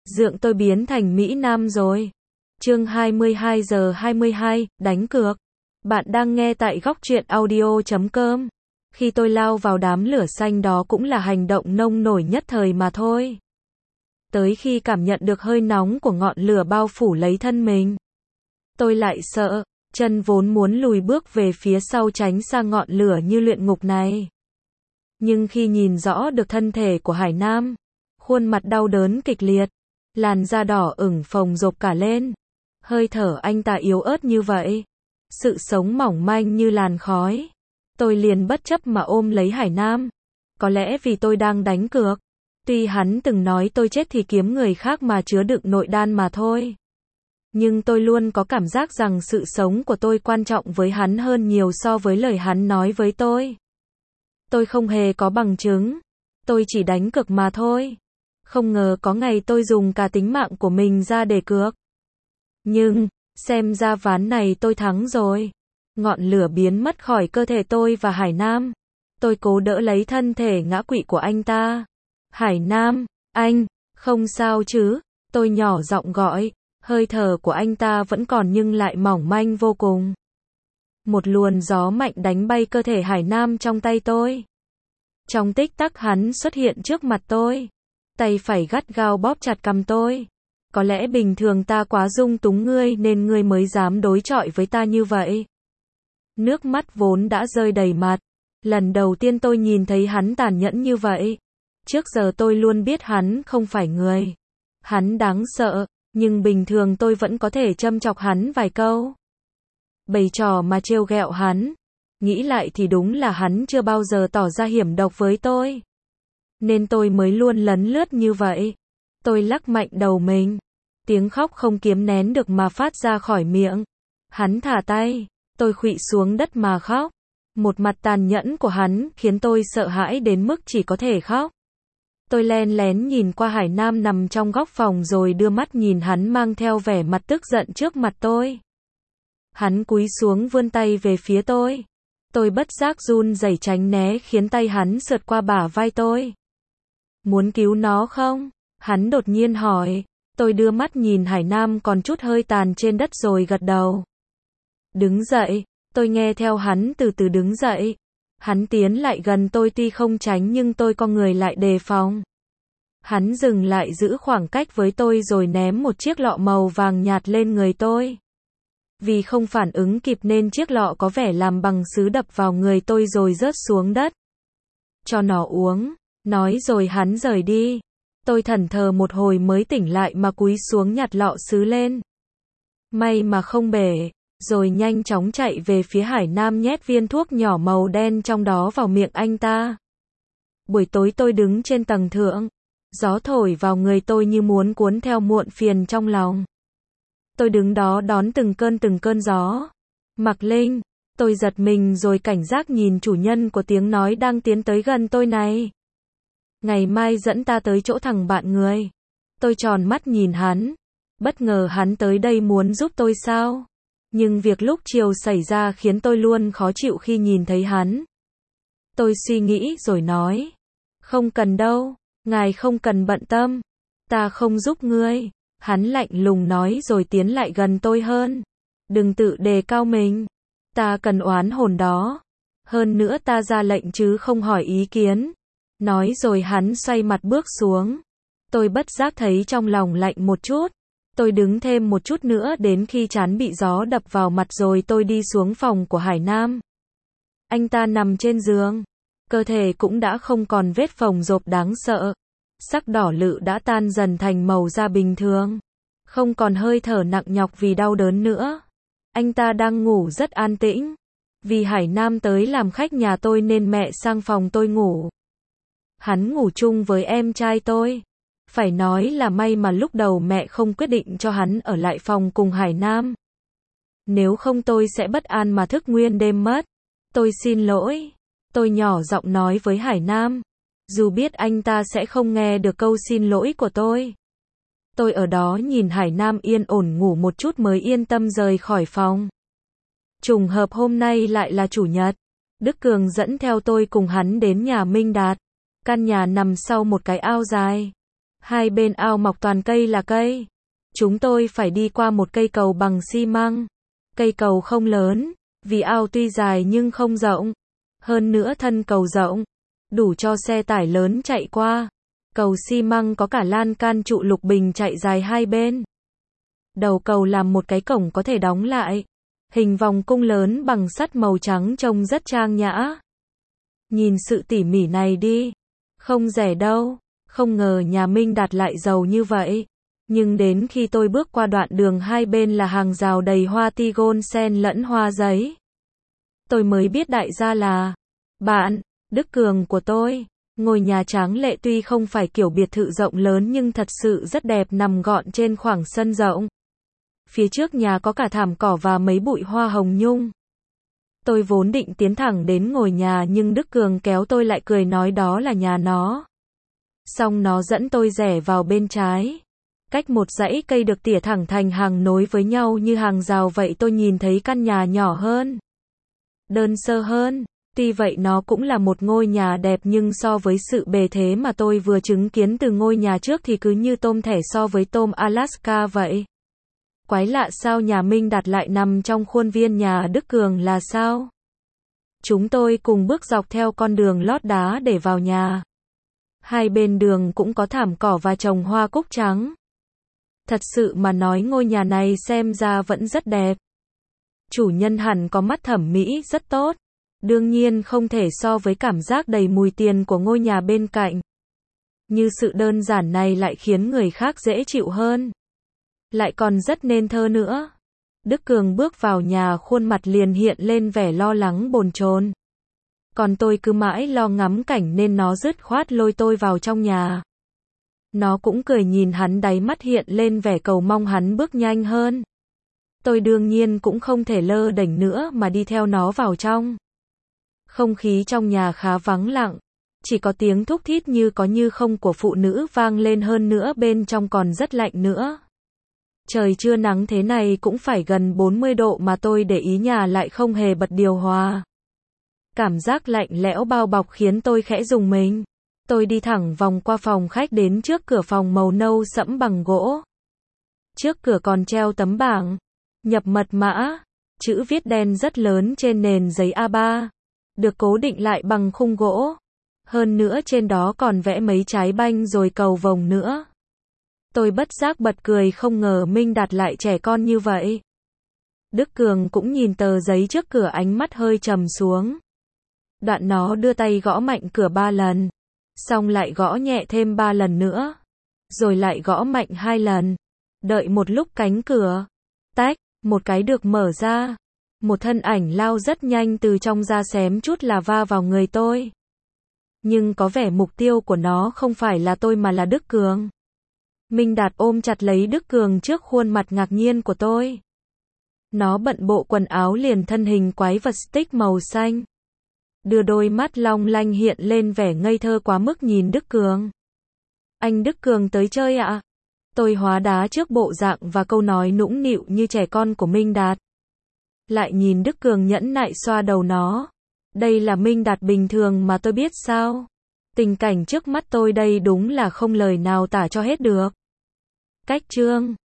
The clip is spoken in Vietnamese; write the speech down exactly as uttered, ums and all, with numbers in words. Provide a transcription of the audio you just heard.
Dượng tôi biến thành Mỹ Nam rồi. Chương hai mươi hai giờ hai mươi hai, đánh cược. Bạn đang nghe tại góc truyện audio chấm com. Khi tôi lao vào đám lửa xanh đó cũng là hành động nông nổi nhất thời mà thôi. Tới khi cảm nhận được hơi nóng của ngọn lửa bao phủ lấy thân mình, tôi lại sợ, chân vốn muốn lùi bước về phía sau tránh xa ngọn lửa như luyện ngục này. Nhưng khi nhìn rõ được thân thể của Hải Nam, khuôn mặt đau đớn kịch liệt, làn da đỏ ửng phồng rộp cả lên, hơi thở anh ta yếu ớt như vậy, sự sống mỏng manh như làn khói, tôi liền bất chấp mà ôm lấy Hải Nam. Có lẽ vì tôi đang đánh cược. Tuy hắn từng nói tôi chết thì kiếm người khác mà chứa đựng nội đan mà thôi. Nhưng tôi luôn có cảm giác rằng sự sống của tôi quan trọng với hắn hơn nhiều so với lời hắn nói với tôi. Tôi không hề có bằng chứng. Tôi chỉ đánh cược mà thôi. Không ngờ có ngày tôi dùng cả tính mạng của mình ra để cược. Nhưng, xem ra ván này tôi thắng rồi. Ngọn lửa biến mất khỏi cơ thể tôi và Hải Nam. Tôi cố đỡ lấy thân thể ngã quỵ của anh ta. Hải Nam, anh, không sao chứ? Tôi nhỏ giọng gọi. Hơi thở của anh ta vẫn còn nhưng lại mỏng manh vô cùng. Một luồng gió mạnh đánh bay cơ thể Hải Nam trong tay tôi. Trong tích tắc hắn xuất hiện trước mặt tôi. Tay phải gắt gao bóp chặt cằm tôi. Có lẽ bình thường ta quá dung túng ngươi nên ngươi mới dám đối chọi với ta như vậy. Nước mắt vốn đã rơi đầy mặt. Lần đầu tiên tôi nhìn thấy hắn tàn nhẫn như vậy. Trước giờ tôi luôn biết hắn không phải người. Hắn đáng sợ, nhưng bình thường tôi vẫn có thể châm chọc hắn vài câu. Bày trò mà trêu ghẹo hắn. Nghĩ lại thì đúng là hắn chưa bao giờ tỏ ra hiểm độc với tôi. Nên tôi mới luôn lấn lướt như vậy. Tôi lắc mạnh đầu mình. Tiếng khóc không kiềm nén được mà phát ra khỏi miệng. Hắn thả tay. Tôi khuỵu xuống đất mà khóc. Một mặt tàn nhẫn của hắn khiến tôi sợ hãi đến mức chỉ có thể khóc. Tôi len lén nhìn qua Hải Nam nằm trong góc phòng rồi đưa mắt nhìn hắn mang theo vẻ mặt tức giận trước mặt tôi. Hắn cúi xuống vươn tay về phía tôi. Tôi bất giác run rẩy tránh né khiến tay hắn sượt qua bả vai tôi. Muốn cứu nó không? Hắn đột nhiên hỏi. Tôi đưa mắt nhìn Hải Nam còn chút hơi tàn trên đất rồi gật đầu. Đứng dậy. Tôi nghe theo hắn từ từ đứng dậy. Hắn tiến lại gần tôi tuy không tránh nhưng tôi co người lại đề phòng. Hắn dừng lại giữ khoảng cách với tôi rồi ném một chiếc lọ màu vàng nhạt lên người tôi. Vì không phản ứng kịp nên chiếc lọ có vẻ làm bằng sứ đập vào người tôi rồi rớt xuống đất. Cho nó uống, nói rồi hắn rời đi. Tôi thẫn thờ một hồi mới tỉnh lại mà cúi xuống nhặt lọ sứ lên. May mà không bể. Rồi nhanh chóng chạy về phía Hải Nam nhét viên thuốc nhỏ màu đen trong đó vào miệng anh ta. Buổi tối tôi đứng trên tầng thượng. Gió thổi vào người tôi như muốn cuốn theo muộn phiền trong lòng. Tôi đứng đó đón từng cơn từng cơn gió. Mạc Linh, tôi giật mình rồi cảnh giác nhìn chủ nhân của tiếng nói đang tiến tới gần tôi này. Ngày mai dẫn ta tới chỗ thằng bạn người. Tôi tròn mắt nhìn hắn. Bất ngờ hắn tới đây muốn giúp tôi sao? Nhưng việc lúc chiều xảy ra khiến tôi luôn khó chịu khi nhìn thấy hắn. Tôi suy nghĩ rồi nói. Không cần đâu, ngài không cần bận tâm. Ta không giúp ngươi. Hắn lạnh lùng nói rồi tiến lại gần tôi hơn. Đừng tự đề cao mình. Ta cần oán hồn đó. Hơn nữa ta ra lệnh chứ không hỏi ý kiến. Nói rồi hắn xoay mặt bước xuống. Tôi bất giác thấy trong lòng lạnh một chút. Tôi đứng thêm một chút nữa đến khi trán bị gió đập vào mặt rồi tôi đi xuống phòng của Hải Nam. Anh ta nằm trên giường. Cơ thể cũng đã không còn vết phồng rộp đáng sợ. Sắc đỏ lự đã tan dần thành màu da bình thường. Không còn hơi thở nặng nhọc vì đau đớn nữa. Anh ta đang ngủ rất an tĩnh. Vì Hải Nam tới làm khách nhà tôi nên mẹ sang phòng tôi ngủ. Hắn ngủ chung với em trai tôi. Phải nói là may mà lúc đầu mẹ không quyết định cho hắn ở lại phòng cùng Hải Nam. Nếu không tôi sẽ bất an mà thức nguyên đêm mất. Tôi xin lỗi. Tôi nhỏ giọng nói với Hải Nam. Dù biết anh ta sẽ không nghe được câu xin lỗi của tôi. Tôi ở đó nhìn Hải Nam yên ổn ngủ một chút mới yên tâm rời khỏi phòng. Trùng hợp hôm nay lại là chủ nhật. Đức Cường dẫn theo tôi cùng hắn đến nhà Minh Đạt. Căn nhà nằm sau một cái ao dài. Hai bên ao mọc toàn cây là cây. Chúng tôi phải đi qua một cây cầu bằng xi măng. Cây cầu không lớn, vì ao tuy dài nhưng không rộng. Hơn nữa thân cầu rộng, đủ cho xe tải lớn chạy qua. Cầu xi măng có cả lan can trụ lục bình chạy dài hai bên. Đầu cầu làm một cái cổng có thể đóng lại. Hình vòng cung lớn bằng sắt màu trắng trông rất trang nhã. Nhìn sự tỉ mỉ này đi. Không rẻ đâu. Không ngờ nhà Minh Đạt lại giàu như vậy. Nhưng đến khi tôi bước qua đoạn đường hai bên là hàng rào đầy hoa tigon sen lẫn hoa giấy. Tôi mới biết đại gia là bạn, Đức Cường của tôi. Ngôi nhà tráng lệ tuy không phải kiểu biệt thự rộng lớn nhưng thật sự rất đẹp nằm gọn trên khoảng sân rộng. Phía trước nhà có cả thảm cỏ và mấy bụi hoa hồng nhung. Tôi vốn định tiến thẳng đến ngôi nhà nhưng Đức Cường kéo tôi lại cười nói đó là nhà nó. Xong nó dẫn tôi rẽ vào bên trái. Cách một dãy cây được tỉa thẳng thành hàng nối với nhau như hàng rào vậy tôi nhìn thấy căn nhà nhỏ hơn. Đơn sơ hơn. Tuy vậy nó cũng là một ngôi nhà đẹp nhưng so với sự bề thế mà tôi vừa chứng kiến từ ngôi nhà trước thì cứ như tôm thẻ so với tôm Alaska vậy. Quái lạ sao nhà Minh Đạt lại nằm trong khuôn viên nhà Đức Cường là sao? Chúng tôi cùng bước dọc theo con đường lót đá để vào nhà. Hai bên đường cũng có thảm cỏ và trồng hoa cúc trắng. Thật sự mà nói ngôi nhà này xem ra vẫn rất đẹp. Chủ nhân hẳn có mắt thẩm mỹ rất tốt. Đương nhiên không thể so với cảm giác đầy mùi tiền của ngôi nhà bên cạnh. Như sự đơn giản này lại khiến người khác dễ chịu hơn. Lại còn rất nên thơ nữa. Đức Cường bước vào nhà khuôn mặt liền hiện lên vẻ lo lắng bồn chồn. Còn tôi cứ mãi lo ngắm cảnh nên nó dứt khoát lôi tôi vào trong nhà. Nó cũng cười nhìn hắn đáy mắt hiện lên vẻ cầu mong hắn bước nhanh hơn. Tôi đương nhiên cũng không thể lơ đễnh nữa mà đi theo nó vào trong. Không khí trong nhà khá vắng lặng. Chỉ có tiếng thúc thít như có như không của phụ nữ vang lên hơn nữa bên trong còn rất lạnh nữa. Trời trưa nắng thế này cũng phải gần bốn mươi độ mà tôi để ý nhà lại không hề bật điều hòa. Cảm giác lạnh lẽo bao bọc khiến tôi khẽ rùng mình. Tôi đi thẳng vòng qua phòng khách đến trước cửa phòng màu nâu sẫm bằng gỗ. Trước cửa còn treo tấm bảng. Nhập mật mã. Chữ viết đen rất lớn trên nền giấy A ba. Được cố định lại bằng khung gỗ. Hơn nữa trên đó còn vẽ mấy trái banh rồi cầu vồng nữa. Tôi bất giác bật cười không ngờ Minh Đạt lại trẻ con như vậy. Đức Cường cũng nhìn tờ giấy trước cửa ánh mắt hơi trầm xuống. Đoạn nó đưa tay gõ mạnh cửa ba lần. Xong lại gõ nhẹ thêm ba lần nữa. Rồi lại gõ mạnh hai lần. Đợi một lúc cánh cửa. Tách, một cái được mở ra. Một thân ảnh lao rất nhanh từ trong ra xém chút là va vào người tôi. Nhưng có vẻ mục tiêu của nó không phải là tôi mà là Đức Cường. Minh Đạt ôm chặt lấy Đức Cường trước khuôn mặt ngạc nhiên của tôi. Nó bận bộ quần áo liền thân hình quái vật stick màu xanh. Đưa đôi mắt long lanh hiện lên vẻ ngây thơ quá mức nhìn Đức Cường. Anh Đức Cường tới chơi ạ? À? Tôi hóa đá trước bộ dạng và câu nói nũng nịu như trẻ con của Minh Đạt. Lại nhìn Đức Cường nhẫn nại xoa đầu nó. Đây là Minh Đạt bình thường mà tôi biết sao? Tình cảnh trước mắt tôi đây đúng là không lời nào tả cho hết được. Cách chương